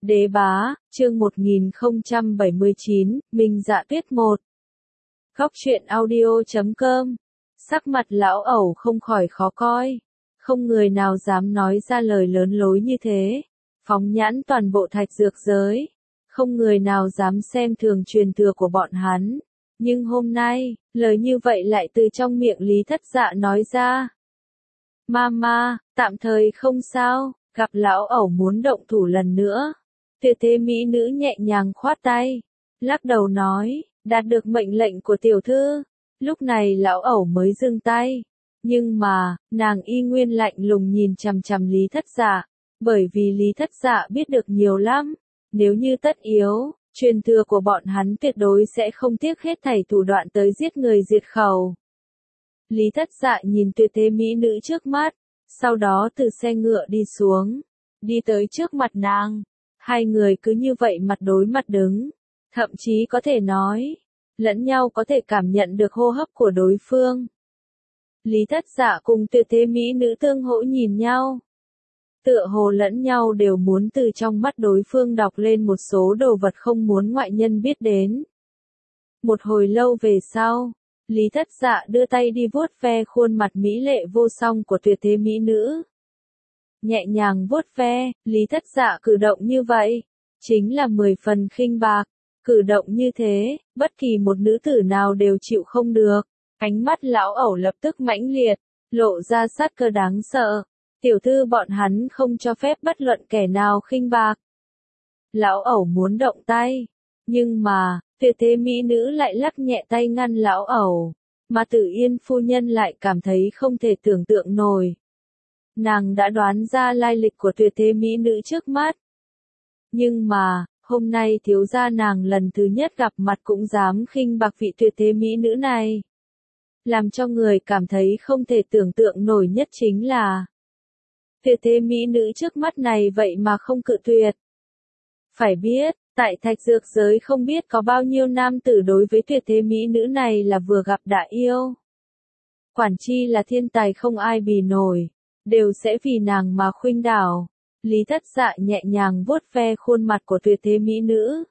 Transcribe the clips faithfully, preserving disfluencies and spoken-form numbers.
Đế bá, chương một nghìn không trăm bảy mươi chín, Minh Dạ Tuyết một. Góc truyện audio chấm com. Sắc mặt lão ẩu không khỏi khó coi. Không người nào dám nói ra lời lớn lối như thế. Phóng nhãn toàn bộ thạch dược giới. Không người nào dám xem thường truyền thừa của bọn hắn. Nhưng hôm nay, lời như vậy lại từ trong miệng Lý Thất Dạ nói ra. Mama, tạm thời không sao, gặp lão ẩu muốn động thủ lần nữa. Tuyệt thế mỹ nữ nhẹ nhàng khoát tay, lắc đầu nói, đạt được mệnh lệnh của tiểu thư. Lúc này lão ẩu mới dừng tay, nhưng mà, nàng y nguyên lạnh lùng nhìn chằm chằm Lý Thất Dạ, bởi vì Lý Thất Dạ biết được nhiều lắm, nếu như tất yếu, truyền thừa của bọn hắn tuyệt đối sẽ không tiếc hết thảy thủ đoạn tới giết người diệt khẩu. Lý Thất Dạ nhìn tuyệt thế mỹ nữ trước mắt, sau đó từ xe ngựa đi xuống, đi tới trước mặt nàng. Hai người cứ như vậy mặt đối mặt đứng, thậm chí có thể nói, lẫn nhau có thể cảm nhận được hô hấp của đối phương. Lý Thất Dạ cùng tuyệt thế mỹ nữ tương hỗ nhìn nhau. Tựa hồ lẫn nhau đều muốn từ trong mắt đối phương đọc lên một số đồ vật không muốn ngoại nhân biết đến. Một hồi lâu về sau, Lý Thất Dạ đưa tay đi vuốt ve khuôn mặt mỹ lệ vô song của tuyệt thế mỹ nữ. Nhẹ nhàng vuốt ve, Lý Thất Dạ cử động như vậy, chính là mười phần khinh bạc. Cử động như thế, bất kỳ một nữ tử nào đều chịu không được. Ánh mắt lão ẩu lập tức mãnh liệt, lộ ra sát cơ đáng sợ. Tiểu thư bọn hắn không cho phép bất luận kẻ nào khinh bạc. Lão ẩu muốn động tay, nhưng mà, tuyệt thế mỹ nữ lại lắc nhẹ tay ngăn lão ẩu, mà Tử Yên phu nhân lại cảm thấy không thể tưởng tượng nổi. Nàng đã đoán ra lai lịch của tuyệt thế mỹ nữ trước mắt. Nhưng mà, hôm nay thiếu gia nàng lần thứ nhất gặp mặt cũng dám khinh bạc vị tuyệt thế mỹ nữ này. Làm cho người cảm thấy không thể tưởng tượng nổi nhất chính là tuyệt thế mỹ nữ trước mắt này vậy mà không cự tuyệt. Phải biết, tại thạch dược giới không biết có bao nhiêu nam tử đối với tuyệt thế mỹ nữ này là vừa gặp đã yêu. Quản chi là thiên tài không ai bì nổi, đều sẽ vì nàng mà khuynh đảo. Lý Thất Dạ nhẹ nhàng vuốt ve khuôn mặt của tuyệt thế mỹ nữ.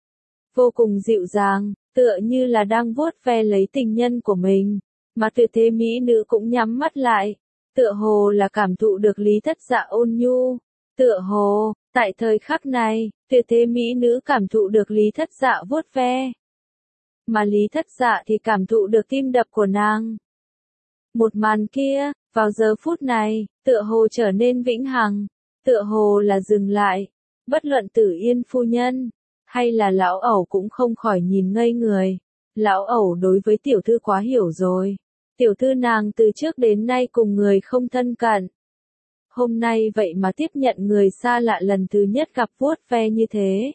Vô cùng dịu dàng, tựa như là đang vuốt ve lấy tình nhân của mình, mà tuyệt thế mỹ nữ cũng nhắm mắt lại, tựa hồ là cảm thụ được Lý Thất Dạ ôn nhu. Tựa hồ, tại thời khắc này, tuyệt thế mỹ nữ cảm thụ được Lý Thất Dạ vuốt ve. Mà Lý Thất Dạ thì cảm thụ được tim đập của nàng. Một màn kia, vào giờ phút này, tựa hồ trở nên vĩnh hằng, tựa hồ là dừng lại. Bất luận Tử Yên phu nhân, hay là lão ẩu cũng không khỏi nhìn ngây người. Lão ẩu đối với tiểu thư quá hiểu rồi. Tiểu thư nàng từ trước đến nay cùng người không thân cận. Hôm nay vậy mà tiếp nhận người xa lạ lần thứ nhất gặp vuốt ve như thế.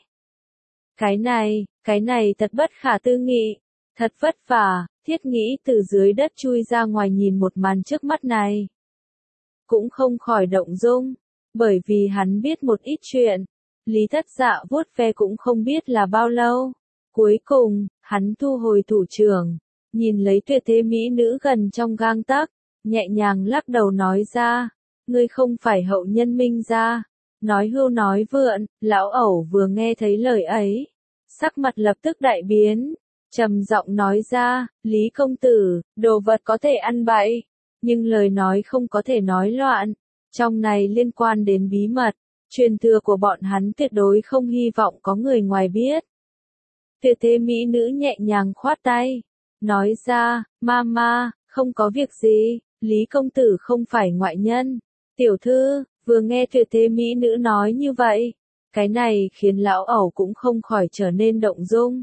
Cái này, cái này thật bất khả tư nghị, thật vất vả, thiết nghĩ từ dưới đất chui ra ngoài nhìn một màn trước mắt này. Cũng không khỏi động dung, bởi vì hắn biết một ít chuyện. Lý Thất Dạ vuốt ve cũng không biết là bao lâu. Cuối cùng, hắn thu hồi thủ trưởng, nhìn lấy tuyệt thế mỹ nữ gần trong gang tấc, nhẹ nhàng lắc đầu nói ra. Ngươi không phải hậu nhân Minh gia. Nói hưu nói vượn, lão ẩu vừa nghe thấy lời ấy. Sắc mặt lập tức đại biến, trầm giọng nói ra, Lý công tử, đồ vật có thể ăn bậy, nhưng lời nói không có thể nói loạn. Trong này liên quan đến bí mật, truyền thừa của bọn hắn tuyệt đối không hy vọng có người ngoài biết. Tuyệt thế mỹ nữ nhẹ nhàng khoát tay, nói ra, mama, không có việc gì, Lý công tử không phải ngoại nhân. Tiểu thư, vừa nghe tuyệt thế mỹ nữ nói như vậy, cái này khiến lão ẩu cũng không khỏi trở nên động dung.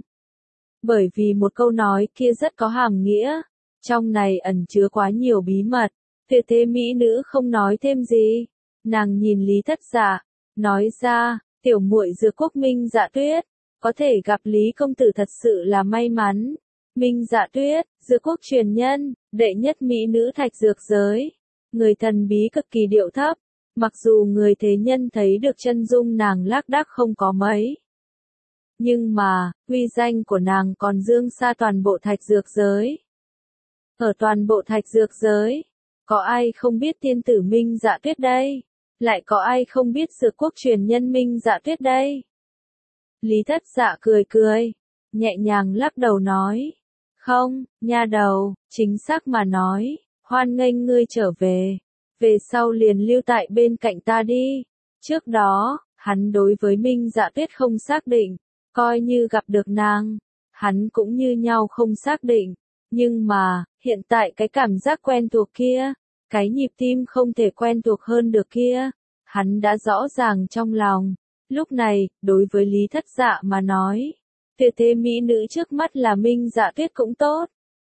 Bởi vì một câu nói kia rất có hàm nghĩa, trong này ẩn chứa quá nhiều bí mật. Tuyệt thế mỹ nữ không nói thêm gì, nàng nhìn Lý Thất Dạ, nói ra, tiểu muội Dược Quốc Minh Dạ Tuyết, có thể gặp Lý công tử thật sự là may mắn. Minh Dạ Tuyết, Dược Quốc truyền nhân, đệ nhất mỹ nữ thạch dược giới. Người thần bí cực kỳ điệu thấp, mặc dù người thế nhân thấy được chân dung nàng lác đác không có mấy. Nhưng mà, uy danh của nàng còn dương xa toàn bộ thạch dược giới. Ở toàn bộ thạch dược giới, có ai không biết tiên tử Minh Dạ Tuyết đây? lại có ai không biết Dược Quốc truyền nhân Minh Dạ Tuyết đây? Lý Thất Dạ cười cười, nhẹ nhàng lắc đầu nói. Không, nha đầu, chính xác mà nói, hoan nghênh ngươi trở về. Về sau liền lưu tại bên cạnh ta đi. Trước đó, hắn đối với Minh Dạ Tuyết không xác định, coi như gặp được nàng, hắn cũng như nhau không xác định. Nhưng mà, hiện tại cái cảm giác quen thuộc kia, cái nhịp tim không thể quen thuộc hơn được kia, hắn đã rõ ràng trong lòng. Lúc này, đối với Lý Thất Dạ mà nói, tuyệt thế mỹ nữ trước mắt là Minh Dạ Tuyết cũng tốt.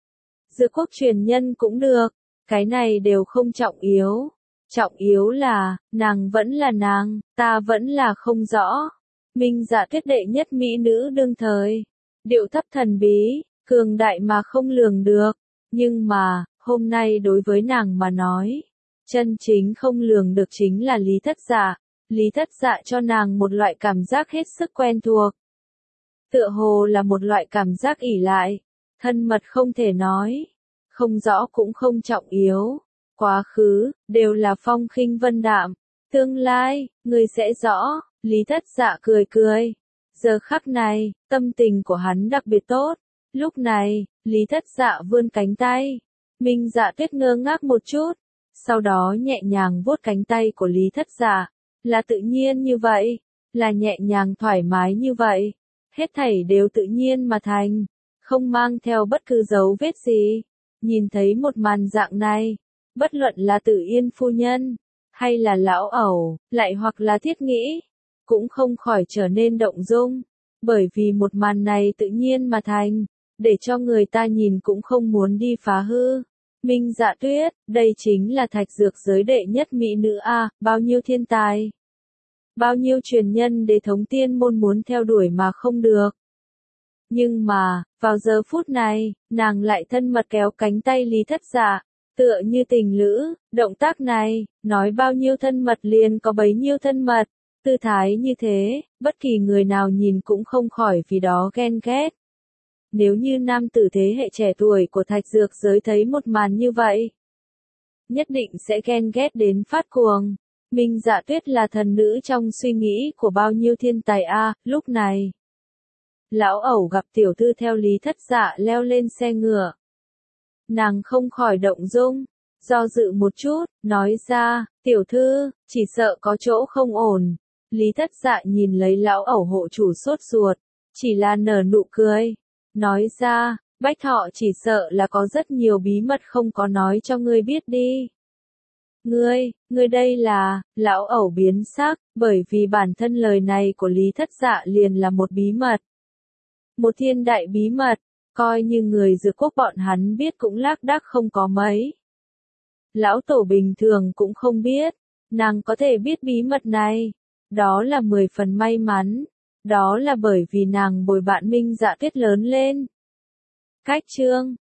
Dược Quốc truyền nhân cũng được, cái này đều không trọng yếu. Trọng yếu là, nàng vẫn là nàng, ta vẫn là không rõ. Minh Dạ Tuyết đệ nhất mỹ nữ đương thời, điệu thấp thần bí, cường đại mà không lường được. Nhưng mà, hôm nay đối với nàng mà nói, chân chính không lường được chính là Lý Thất Dạ. Lý Thất Dạ cho nàng một loại cảm giác hết sức quen thuộc. Tựa hồ là một loại cảm giác ỷ lại, thân mật không thể nói, không rõ cũng không trọng yếu. Quá khứ, đều là phong khinh vân đạm, tương lai, người sẽ rõ. Lý Thất Dạ cười cười. Giờ khắc này, tâm tình của hắn đặc biệt tốt. Lúc này, Lý Thất Dạ vươn cánh tay. Minh Dạ Tuyết ngơ ngác một chút, sau đó nhẹ nhàng vuốt cánh tay của Lý Thất Dạ. Là tự nhiên như vậy, là nhẹ nhàng thoải mái như vậy. Hết thảy đều tự nhiên mà thành, không mang theo bất cứ dấu vết gì. Nhìn thấy một màn dạng này, bất luận là Tử Yên phu nhân, hay là lão ẩu, lại hoặc là Thiết Nghĩ, cũng không khỏi trở nên động dung, bởi vì một màn này tự nhiên mà thành, để cho người ta nhìn cũng không muốn đi phá hư. Minh Dạ Tuyết, đây chính là thạch dược giới đệ nhất mỹ nữ a, bao nhiêu thiên tài, bao nhiêu truyền nhân đế thống tiên môn muốn theo đuổi mà không được. Nhưng mà, vào giờ phút này, nàng lại thân mật kéo cánh tay Lý Thất Dạ, tựa như tình lữ. Động tác này, nói bao nhiêu thân mật liền có bấy nhiêu thân mật, tư thái như thế, bất kỳ người nào nhìn cũng không khỏi vì đó ghen ghét. Nếu như nam tử thế hệ trẻ tuổi của thạch dược giới thấy một màn như vậy, nhất định sẽ ghen ghét đến phát cuồng. Minh Dạ Tuyết là thần nữ trong suy nghĩ của bao nhiêu thiên tài a. Lúc này, lão ẩu gặp tiểu thư theo Lý Thất Dạ leo lên xe ngựa, nàng không khỏi động dung, do dự một chút, nói ra, tiểu thư, chỉ sợ có chỗ không ổn. Lý Thất Dạ nhìn lấy lão ẩu hộ chủ sốt ruột, chỉ là nở nụ cười, nói ra, Bách Thọ chỉ sợ là có rất nhiều bí mật không có nói cho ngươi biết đi. Ngươi, ngươi đây là, lão ẩu biến sắc, bởi vì bản thân lời này của Lý Thất Dạ liền là một bí mật. Một thiên đại bí mật, coi như người Dược Quốc bọn hắn biết cũng lác đác không có mấy. Lão tổ bình thường cũng không biết, nàng có thể biết bí mật này, đó là mười phần may mắn, đó là bởi vì nàng bồi bạn Minh Dạ Tuyết lớn lên. Cách chương